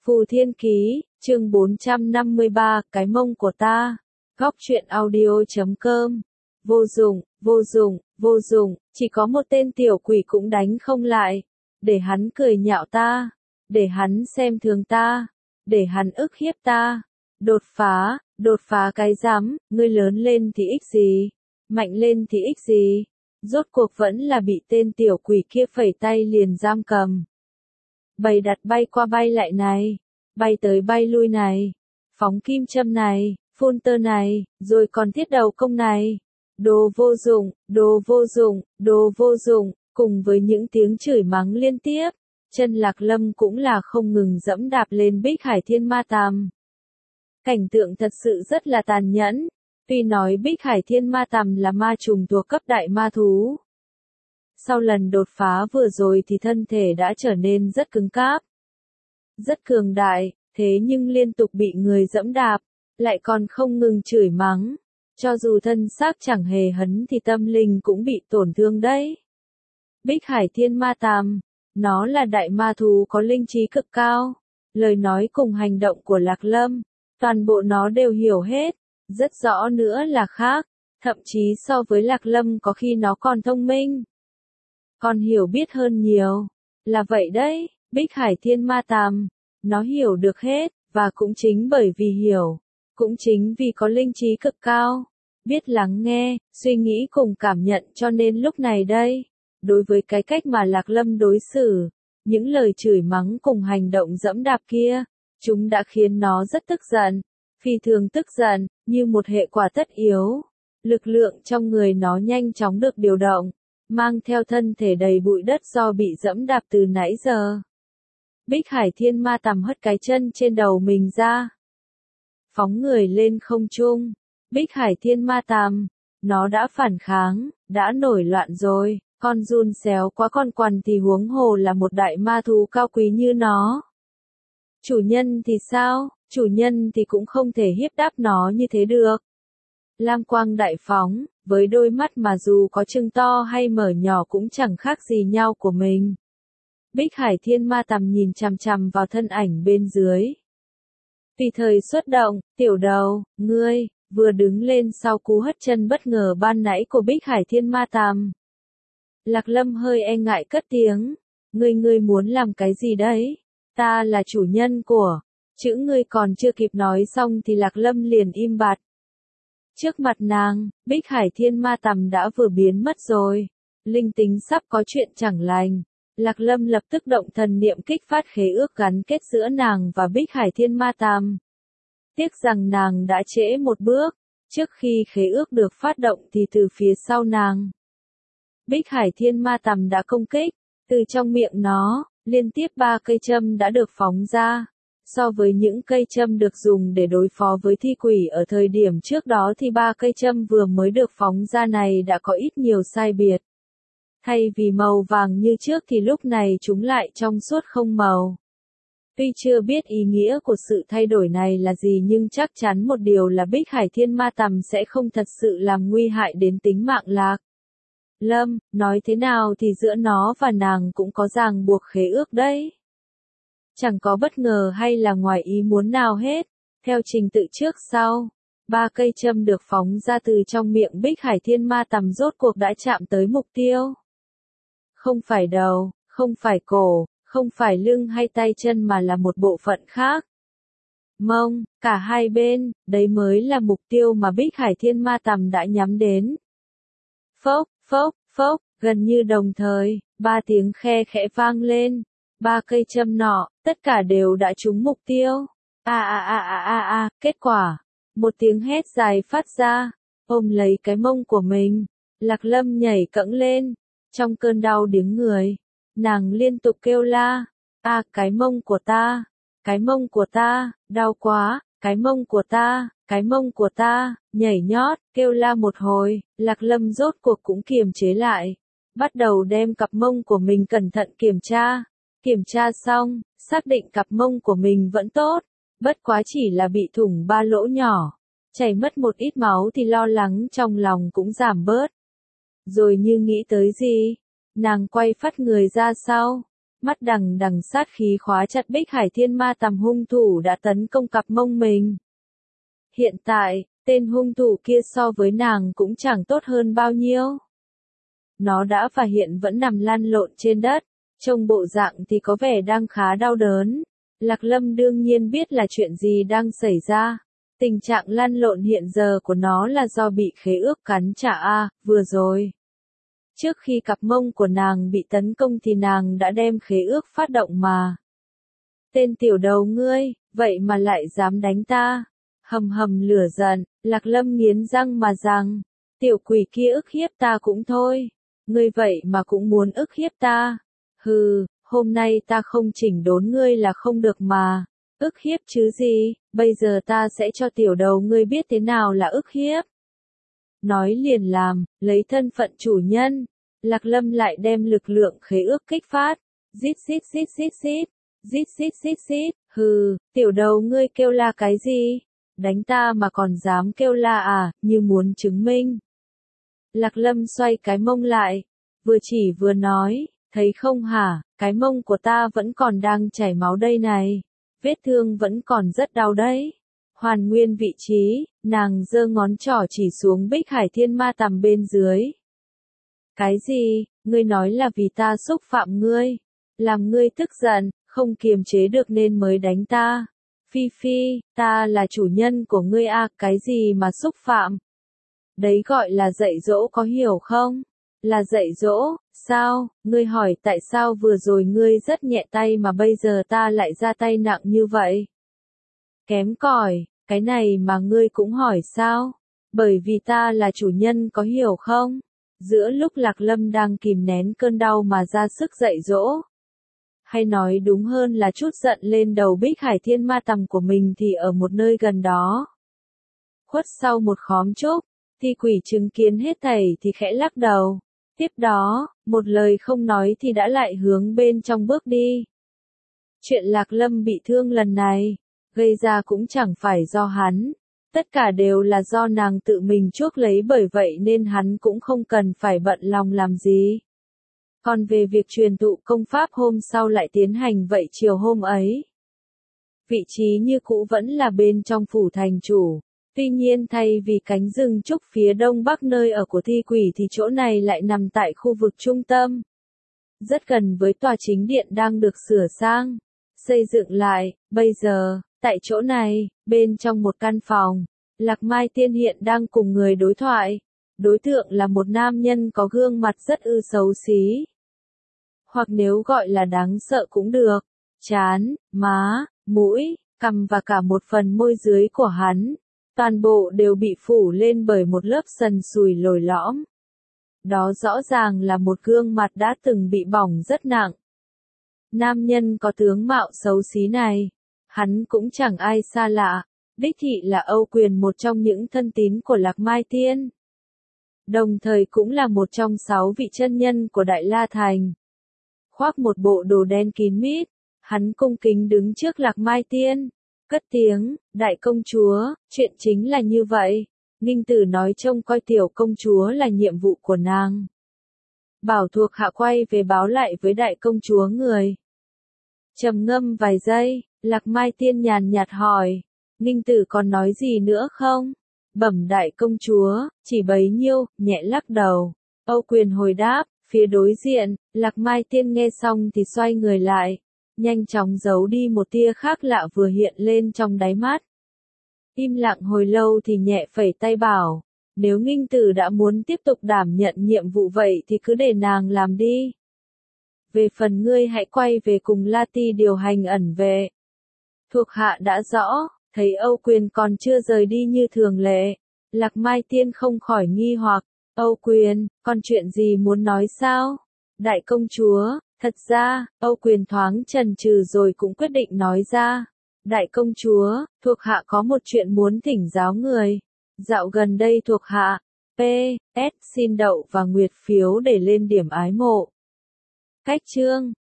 Phù Thiên Ký, chương 453, cái mông của ta. Góc truyện audio.com. Vô dụng, vô dụng, vô dụng, chỉ có một tên tiểu quỷ cũng đánh không lại. Để hắn cười nhạo ta, để hắn xem thường ta, để hắn ức hiếp ta. Đột phá cái rắm, ngươi lớn lên thì ích gì, mạnh lên thì ích gì. Rốt cuộc vẫn là bị tên tiểu quỷ kia phẩy tay liền giam cầm. Bày đặt bay qua bay lại này, bay tới bay lui này, phóng kim châm này, phun tơ này, rồi còn thiết đầu công này. Đồ vô dụng, đồ vô dụng, đồ vô dụng, cùng với những tiếng chửi mắng liên tiếp, chân Lạc Lâm cũng là không ngừng dẫm đạp lên Bích Hải Thiên Ma Tằm. Cảnh tượng thật sự rất là tàn nhẫn, tuy nói Bích Hải Thiên Ma Tằm là ma trùng thuộc cấp đại ma thú. Sau lần đột phá vừa rồi thì thân thể đã trở nên rất cứng cáp, rất cường đại, thế nhưng liên tục bị người dẫm đạp, lại còn không ngừng chửi mắng. Cho dù thân xác chẳng hề hấn thì tâm linh cũng bị tổn thương đấy. Bích Hải Thiên Ma Tằm, nó là đại ma thú có linh trí cực cao. Lời nói cùng hành động của Lạc Lâm, toàn bộ nó đều hiểu hết, rất rõ nữa là khác, thậm chí so với Lạc Lâm có khi nó còn thông minh, còn hiểu biết hơn nhiều. Là vậy đấy, Bích Hải Thiên Ma Tằm, nó hiểu được hết, và cũng chính bởi vì hiểu, cũng chính vì có linh trí cực cao, biết lắng nghe, suy nghĩ cùng cảm nhận cho nên lúc này đây, đối với cái cách mà Lạc Lâm đối xử, những lời chửi mắng cùng hành động dẫm đạp kia, chúng đã khiến nó rất tức giận, phi thường tức giận, như một hệ quả tất yếu. Lực lượng trong người nó nhanh chóng được điều động, mang theo thân thể đầy bụi đất do bị dẫm đạp từ nãy giờ. Bích Hải Thiên Ma Tằm hất cái chân trên đầu mình ra, phóng người lên không trung. Bích Hải Thiên Ma Tằm, nó đã phản kháng, đã nổi loạn rồi, con giun xéo quá con quằn thì huống hồ là một đại ma thú cao quý như nó. Chủ nhân thì sao, chủ nhân thì cũng không thể hiếp đáp nó như thế được. Lam quang đại phóng, với đôi mắt mà dù có trừng to hay mở nhỏ cũng chẳng khác gì nhau của mình. Bích Hải Thiên Ma Tằm nhìn chằm chằm vào thân ảnh bên dưới. Tùy thời xuất động, tiểu đầu, ngươi, vừa đứng lên sau cú hất chân bất ngờ ban nãy của Bích Hải Thiên Ma Tằm. Lạc Lâm hơi e ngại cất tiếng, ngươi muốn làm cái gì đấy? Ta là chủ nhân của, chữ ngươi còn chưa kịp nói xong thì Lạc Lâm liền im bặt. Trước mặt nàng, Bích Hải Thiên Ma Tằm đã vừa biến mất rồi, linh tính sắp có chuyện chẳng lành. Lạc Lâm lập tức động thần niệm kích phát khế ước gắn kết giữa nàng và Bích Hải Thiên Ma Tằm. Tiếc rằng nàng đã trễ một bước, trước khi khế ước được phát động thì từ phía sau nàng, Bích Hải Thiên Ma Tằm đã công kích, từ trong miệng nó, liên tiếp 3 cây châm đã được phóng ra. So với những cây châm được dùng để đối phó với thi quỷ ở thời điểm trước đó thì 3 cây châm vừa mới được phóng ra này đã có ít nhiều sai biệt. Thay vì màu vàng như trước thì lúc này chúng lại trong suốt không màu. Tuy chưa biết ý nghĩa của sự thay đổi này là gì nhưng chắc chắn một điều là Bích Hải Thiên Ma Tằm sẽ không thật sự làm nguy hại đến tính mạng Lạc Lâm, nói thế nào thì giữa nó và nàng cũng có ràng buộc khế ước đấy. Chẳng có bất ngờ hay là ngoài ý muốn nào hết, theo trình tự trước sau, 3 cây châm được phóng ra từ trong miệng Bích Hải Thiên Ma Tằm rốt cuộc đã chạm tới mục tiêu. Không phải đầu, không phải cổ, không phải lưng hay tay chân mà là một bộ phận khác. Mông, cả hai bên, đấy mới là mục tiêu mà Bích Hải Thiên Ma Tằm đã nhắm đến. Phốc, phốc, phốc, gần như đồng thời, 3 tiếng khe khẽ vang lên. 3 cây châm nọ, tất cả đều đã trúng mục tiêu. Kết quả, một tiếng hét dài phát ra, ôm lấy cái mông của mình. Lạc Lâm nhảy cẫng lên, trong cơn đau điếng người, nàng liên tục kêu la, cái mông của ta, cái mông của ta, đau quá, cái mông của ta, cái mông của ta, nhảy nhót, kêu la một hồi, Lạc Lâm rốt cuộc cũng kiềm chế lại, bắt đầu đem cặp mông của mình cẩn thận kiểm tra. Kiểm tra xong, xác định cặp mông của mình vẫn tốt, bất quá chỉ là bị thủng 3 lỗ nhỏ, chảy mất một ít máu thì lo lắng trong lòng cũng giảm bớt. Rồi như nghĩ tới gì, nàng quay phắt người ra sau, mắt đằng đằng sát khí khóa chặt Bích Hải Thiên Ma Tằm hung thủ đã tấn công cặp mông mình. Hiện tại, tên hung thủ kia so với nàng cũng chẳng tốt hơn bao nhiêu. Nó đã và hiện vẫn nằm lăn lộn trên đất, trông bộ dạng thì có vẻ đang khá đau đớn. Lạc Lâm đương nhiên biết là chuyện gì đang xảy ra. Tình trạng lăn lộn hiện giờ của nó là do bị khế ước cắn trả vừa rồi. Trước khi cặp mông của nàng bị tấn công thì nàng đã đem khế ước phát động mà. Tên tiểu đầu ngươi, vậy mà lại dám đánh ta. Hầm hầm lửa giận, Lạc Lâm nghiến răng mà rằng, tiểu quỷ kia ức hiếp ta cũng thôi. Ngươi vậy mà cũng muốn ức hiếp ta. Hừ, hôm nay ta không chỉnh đốn ngươi là không được mà. Ức hiếp chứ gì, bây giờ ta sẽ cho tiểu đầu ngươi biết thế nào là ức hiếp. Nói liền làm, lấy thân phận chủ nhân. Lạc Lâm lại đem lực lượng khế ước kích phát. Rít rít rít rít rít. Rít rít rít rít. Hừ, tiểu đầu ngươi kêu la cái gì? Đánh ta mà còn dám kêu la như muốn chứng minh. Lạc Lâm xoay cái mông lại. Vừa chỉ vừa nói, thấy không hả, cái mông của ta vẫn còn đang chảy máu đây này. Vết thương vẫn còn rất đau đấy. Hoàn nguyên vị trí, nàng giơ ngón trỏ chỉ xuống Bích Hải Thiên Ma Tằm bên dưới. Cái gì, ngươi nói là vì ta xúc phạm ngươi, làm ngươi tức giận, không kiềm chế được nên mới đánh ta. Phi Phi, ta là chủ nhân của ngươi cái gì mà xúc phạm? Đấy gọi là dạy dỗ có hiểu không? Là dạy dỗ, sao? Ngươi hỏi tại sao vừa rồi ngươi rất nhẹ tay mà bây giờ ta lại ra tay nặng như vậy? Kém cỏi, cái này mà ngươi cũng hỏi sao? Bởi vì ta là chủ nhân có hiểu không? Giữa lúc Lạc Lâm đang kìm nén cơn đau mà ra sức dạy dỗ. Hay nói đúng hơn là chút giận lên đầu Bích Hải Thiên Ma Tằm của mình thì ở một nơi gần đó. Khuất sau một khóm trúc, thi quỷ chứng kiến hết thảy thì khẽ lắc đầu. Tiếp đó, một lời không nói thì đã lại hướng bên trong bước đi. Chuyện Lạc Lâm bị thương lần này, gây ra cũng chẳng phải do hắn. Tất cả đều là do nàng tự mình chuốc lấy bởi vậy nên hắn cũng không cần phải bận lòng làm gì. Còn về việc truyền thụ công pháp hôm sau lại tiến hành vậy chiều hôm ấy. Vị trí như cũ vẫn là bên trong phủ thành chủ. Tuy nhiên thay vì cánh rừng trúc phía đông bắc nơi ở của thi quỷ thì chỗ này lại nằm tại khu vực trung tâm. Rất gần với tòa chính điện đang được sửa sang, xây dựng lại, bây giờ, tại chỗ này, bên trong một căn phòng, Lạc Mai Tiên hiện đang cùng người đối thoại. Đối tượng là một nam nhân có gương mặt rất xấu xí. Hoặc nếu gọi là đáng sợ cũng được. Trán, má, mũi, cằm và cả một phần môi dưới của hắn. Toàn bộ đều bị phủ lên bởi một lớp sần sùi lồi lõm. Đó rõ ràng là một gương mặt đã từng bị bỏng rất nặng. Nam nhân có tướng mạo xấu xí này, hắn cũng chẳng ai xa lạ, đích thị là Âu Quyền, một trong những thân tín của Lạc Mai Tiên. Đồng thời cũng là một trong 6 vị chân nhân của Đại La Thành. Khoác một bộ đồ đen kín mít, hắn cung kính đứng trước Lạc Mai Tiên. Cất tiếng, đại công chúa, chuyện chính là như vậy. Nghinh Tử nói trông coi tiểu công chúa là nhiệm vụ của nàng. Bảo thuộc hạ quay về báo lại với đại công chúa người. Trầm ngâm vài giây, Lạc Mai Tiên nhàn nhạt hỏi. Nghinh Tử còn nói gì nữa không? Bẩm đại công chúa, chỉ bấy nhiêu, nhẹ lắc đầu. Âu Quyền hồi đáp, phía đối diện, Lạc Mai Tiên nghe xong thì xoay người lại. Nhanh chóng giấu đi một tia khác lạ vừa hiện lên trong đáy mắt. Im lặng hồi lâu thì nhẹ phẩy tay bảo, nếu Nghinh Tử đã muốn tiếp tục đảm nhận nhiệm vụ vậy thì cứ để nàng làm đi. Về phần ngươi hãy quay về cùng La Ti điều hành ẩn vệ. Thuộc hạ đã rõ, thấy Âu Quyền còn chưa rời đi như thường lệ. Lạc Mai Tiên không khỏi nghi hoặc, Âu Quyền, còn chuyện gì muốn nói sao? Đại công chúa. Thật ra, Âu Quyền thoáng chần chừ rồi cũng quyết định nói ra. Đại công chúa, thuộc hạ có một chuyện muốn thỉnh giáo người. Dạo gần đây thuộc hạ, P.S. xin đậu và nguyệt phiếu để lên điểm ái mộ. Cách chương